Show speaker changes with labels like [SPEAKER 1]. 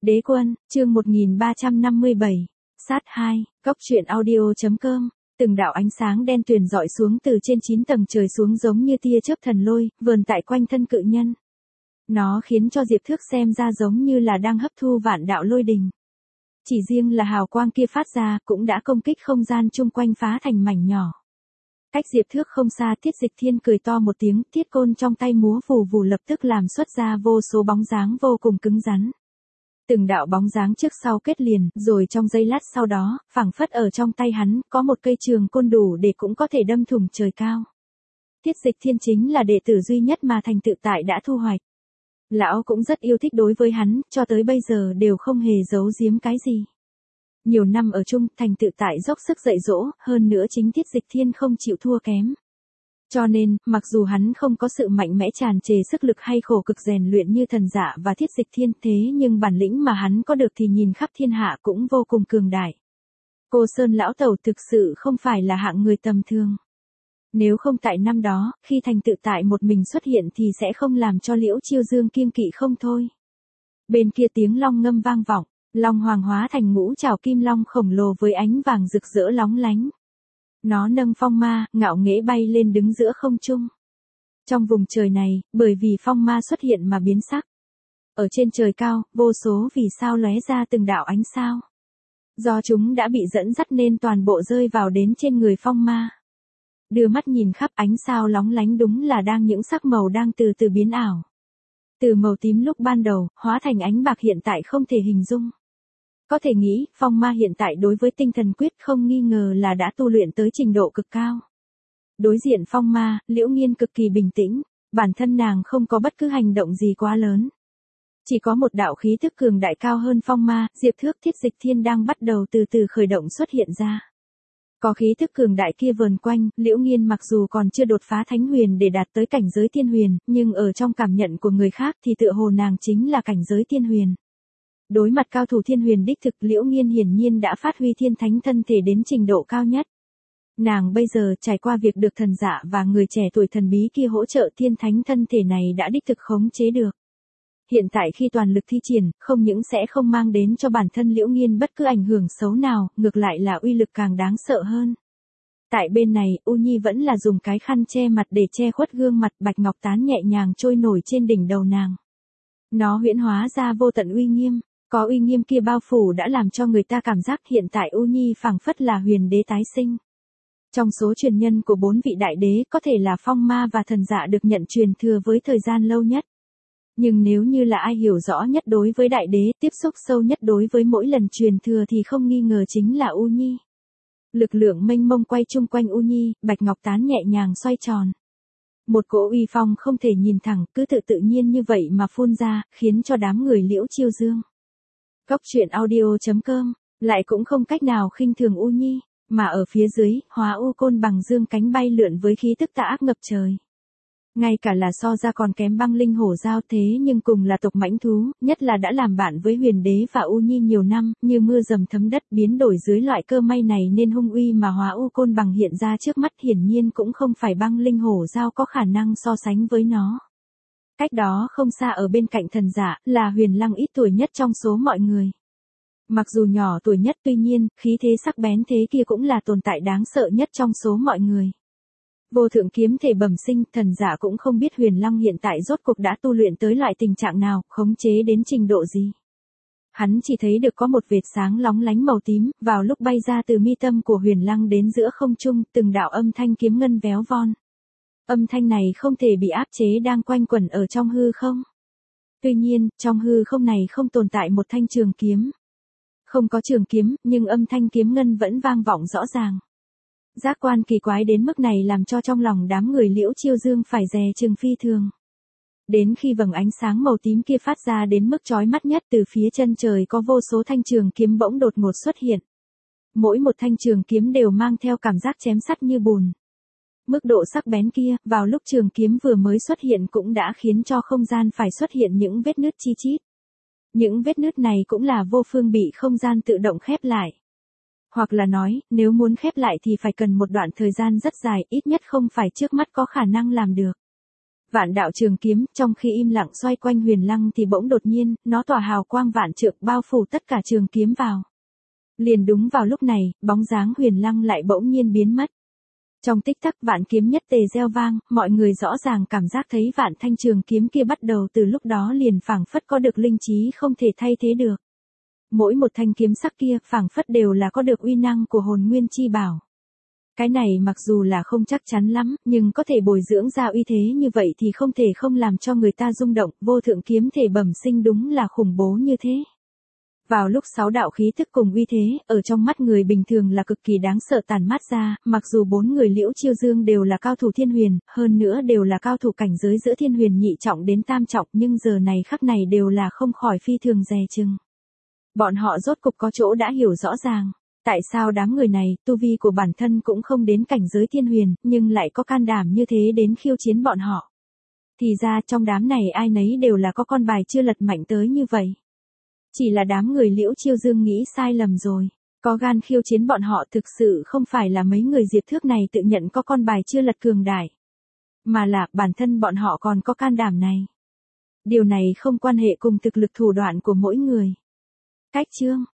[SPEAKER 1] Đế quân, chương 1357. Sát 2, góc truyện audio.com. Từng đạo ánh sáng đen tuyền rọi xuống từ trên 9 tầng trời xuống giống như tia chớp thần lôi, vờn tại quanh thân cự nhân. Nó khiến cho Diệp Thước xem ra giống như là đang hấp thu vạn đạo lôi đình. Chỉ riêng là hào quang kia phát ra cũng đã công kích không gian chung quanh phá thành mảnh nhỏ. Cách Diệp Thước không xa, Tiết Dịch Thiên cười to một tiếng, thiết côn trong tay múa vù vù lập tức làm xuất ra vô số bóng dáng vô cùng cứng rắn. Từng đạo bóng dáng trước sau kết liền, rồi trong giây lát sau đó, phảng phất ở trong tay hắn, có một cây trường côn đủ để cũng có thể đâm thủng trời cao. Tiết Dịch Thiên chính là đệ tử duy nhất mà Thành Tự Tại đã thu hoạch. Lão cũng rất yêu thích đối với hắn, cho tới bây giờ đều không hề giấu giếm cái gì. Nhiều năm ở chung, Thành Tự Tại dốc sức dạy dỗ, hơn nữa chính Tiết Dịch Thiên không chịu thua kém. Cho nên, mặc dù hắn không có sự mạnh mẽ tràn trề sức lực hay khổ cực rèn luyện như Thần Dạ và Thiết Dịch Thiên, thế nhưng bản lĩnh mà hắn có được thì nhìn khắp thiên hạ cũng vô cùng cường đại. Cô Sơn lão tẩu thực sự không phải là hạng người tầm thường. Nếu không tại năm đó, khi Thành Tự Tại một mình xuất hiện thì sẽ không làm cho Liễu Chiêu Dương kiêng kỵ không thôi. Bên kia tiếng long ngâm vang vọng, long hoàng hóa thành ngũ trảo kim long khổng lồ với ánh vàng rực rỡ lóng lánh. Nó nâng phong ma, ngạo nghễ bay lên đứng giữa không trung. Trong vùng trời này, bởi vì phong ma xuất hiện mà biến sắc. Ở trên trời cao, vô số vì sao lóe ra từng đạo ánh sao. Do chúng đã bị dẫn dắt nên toàn bộ rơi vào đến trên người phong ma. Đưa mắt nhìn khắp, ánh sao lóng lánh đúng là đang những sắc màu đang từ từ biến ảo. Từ màu tím lúc ban đầu, hóa thành ánh bạc hiện tại không thể hình dung. Có thể nghĩ, phong ma hiện tại đối với tinh thần quyết không nghi ngờ là đã tu luyện tới trình độ cực cao. Đối diện phong ma, Liễu Nghiên cực kỳ bình tĩnh, bản thân nàng không có bất cứ hành động gì quá lớn. Chỉ có một đạo khí thức cường đại cao hơn phong ma, Diệp Thước Thiết Dịch Thiên đang bắt đầu từ từ khởi động xuất hiện ra. Có khí thức cường đại kia vờn quanh, Liễu Nghiên mặc dù còn chưa đột phá thánh huyền để đạt tới cảnh giới tiên huyền, nhưng ở trong cảm nhận của người khác thì tựa hồ nàng chính là cảnh giới tiên huyền. Đối mặt cao thủ thiên huyền đích thực, Liễu Nghiên hiển nhiên đã phát huy thiên thánh thân thể đến trình độ cao nhất. Nàng bây giờ trải qua việc được Thần Dạ và người trẻ tuổi thần bí kia hỗ trợ, thiên thánh thân thể này đã đích thực khống chế được. Hiện tại khi toàn lực thi triển, không những sẽ không mang đến cho bản thân Liễu Nghiên bất cứ ảnh hưởng xấu nào, ngược lại là uy lực càng đáng sợ hơn. Tại bên này, U Nhi vẫn là dùng cái khăn che mặt để che khuất gương mặt, bạch ngọc tán nhẹ nhàng trôi nổi trên đỉnh đầu nàng. Nó huyễn hóa ra vô tận uy nghiêm, có uy nghiêm kia bao phủ đã làm cho người ta cảm giác hiện tại U Nhi phảng phất là huyền đế tái sinh. Trong số truyền nhân của 4 vị đại đế, có thể là phong ma và Thần Dạ được nhận truyền thừa với thời gian lâu nhất. Nhưng nếu như là ai hiểu rõ nhất đối với đại đế, tiếp xúc sâu nhất đối với mỗi lần truyền thừa thì không nghi ngờ chính là U Nhi. Lực lượng mênh mông quay chung quanh U Nhi, bạch ngọc tán nhẹ nhàng xoay tròn. Một cỗ uy phong không thể nhìn thẳng, cứ tự nhiên như vậy mà phun ra, khiến cho đám người Liễu Chiêu Dương. Góc truyện audio.com, lại cũng không cách nào khinh thường U Nhi, mà ở phía dưới, hóa U Côn bằng dương cánh bay lượn với khí tức tà ác ngập trời. Ngay cả là so ra còn kém băng linh hổ giao, thế nhưng cùng là tộc mãnh thú, nhất là đã làm bạn với huyền đế và U Nhi nhiều năm, như mưa dầm thấm đất, biến đổi dưới loại cơ may này nên hung uy mà hóa U Côn bằng hiện ra trước mắt hiển nhiên cũng không phải băng linh hổ giao có khả năng so sánh với nó. Cách đó không xa ở bên cạnh Thần Dạ, là Huyền Lăng ít tuổi nhất trong số mọi người. Mặc dù nhỏ tuổi nhất, tuy nhiên, khí thế sắc bén thế kia cũng là tồn tại đáng sợ nhất trong số mọi người. Vô thượng kiếm thể bẩm sinh, Thần Dạ cũng không biết Huyền Lăng hiện tại rốt cuộc đã tu luyện tới loại tình trạng nào, khống chế đến trình độ gì. Hắn chỉ thấy được có một vệt sáng lóng lánh màu tím, vào lúc bay ra từ mi tâm của Huyền Lăng đến giữa không trung, từng đạo âm thanh kiếm ngân véo von. Âm thanh này không thể bị áp chế đang quanh quẩn ở trong hư không. Tuy nhiên, trong hư không này không tồn tại một thanh trường kiếm. Không có trường kiếm, nhưng âm thanh kiếm ngân vẫn vang vọng rõ ràng. Giác quan kỳ quái đến mức này làm cho trong lòng đám người Liễu Chiêu Dương phải dè chừng phi thường. Đến khi vầng ánh sáng màu tím kia phát ra đến mức chói mắt nhất, từ phía chân trời có vô số thanh trường kiếm bỗng đột ngột xuất hiện. Mỗi một thanh trường kiếm đều mang theo cảm giác chém sắt như bùn. Mức độ sắc bén kia, vào lúc trường kiếm vừa mới xuất hiện cũng đã khiến cho không gian phải xuất hiện những vết nứt chi chít. Những vết nứt này cũng là vô phương bị không gian tự động khép lại. Hoặc là nói, nếu muốn khép lại thì phải cần một đoạn thời gian rất dài, ít nhất không phải trước mắt có khả năng làm được. Vạn đạo trường kiếm, trong khi im lặng xoay quanh Huyền Lăng thì bỗng đột nhiên, nó tỏa hào quang vạn trượng bao phủ tất cả trường kiếm vào. Liền đúng vào lúc này, bóng dáng Huyền Lăng lại bỗng nhiên biến mất. Trong tích tắc vạn kiếm nhất tề reo vang, mọi người rõ ràng cảm giác thấy vạn thanh trường kiếm kia bắt đầu từ lúc đó liền phảng phất có được linh trí không thể thay thế được. Mỗi một thanh kiếm sắc kia phảng phất đều là có được uy năng của hồn nguyên chi bảo. Cái này mặc dù là không chắc chắn lắm, nhưng có thể bồi dưỡng ra uy thế như vậy thì không thể không làm cho người ta rung động, vô thượng kiếm thể bẩm sinh đúng là khủng bố như thế. Vào lúc 6 đạo khí thức cùng uy thế, ở trong mắt người bình thường là cực kỳ đáng sợ tàn mát ra, mặc dù 4 người Liễu Chiêu Dương đều là cao thủ thiên huyền, hơn nữa đều là cao thủ cảnh giới giữa thiên huyền nhị trọng đến tam trọng, nhưng giờ này khắc này đều là không khỏi phi thường dè chừng. Bọn họ rốt cục có chỗ đã hiểu rõ ràng. Tại sao đám người này, tu vi của bản thân cũng không đến cảnh giới thiên huyền, nhưng lại có can đảm như thế đến khiêu chiến bọn họ. Thì ra trong đám này ai nấy đều là có con bài chưa lật mạnh tới như vậy. Chỉ là đám người Liễu Chiêu Dương nghĩ sai lầm rồi. Có gan khiêu chiến bọn họ thực sự không phải là mấy người Diệp Thước này tự nhận có con bài chưa lật cường đại. Mà là bản thân bọn họ còn có can đảm này. Điều này không quan hệ cùng thực lực thủ đoạn của mỗi người. Cách chương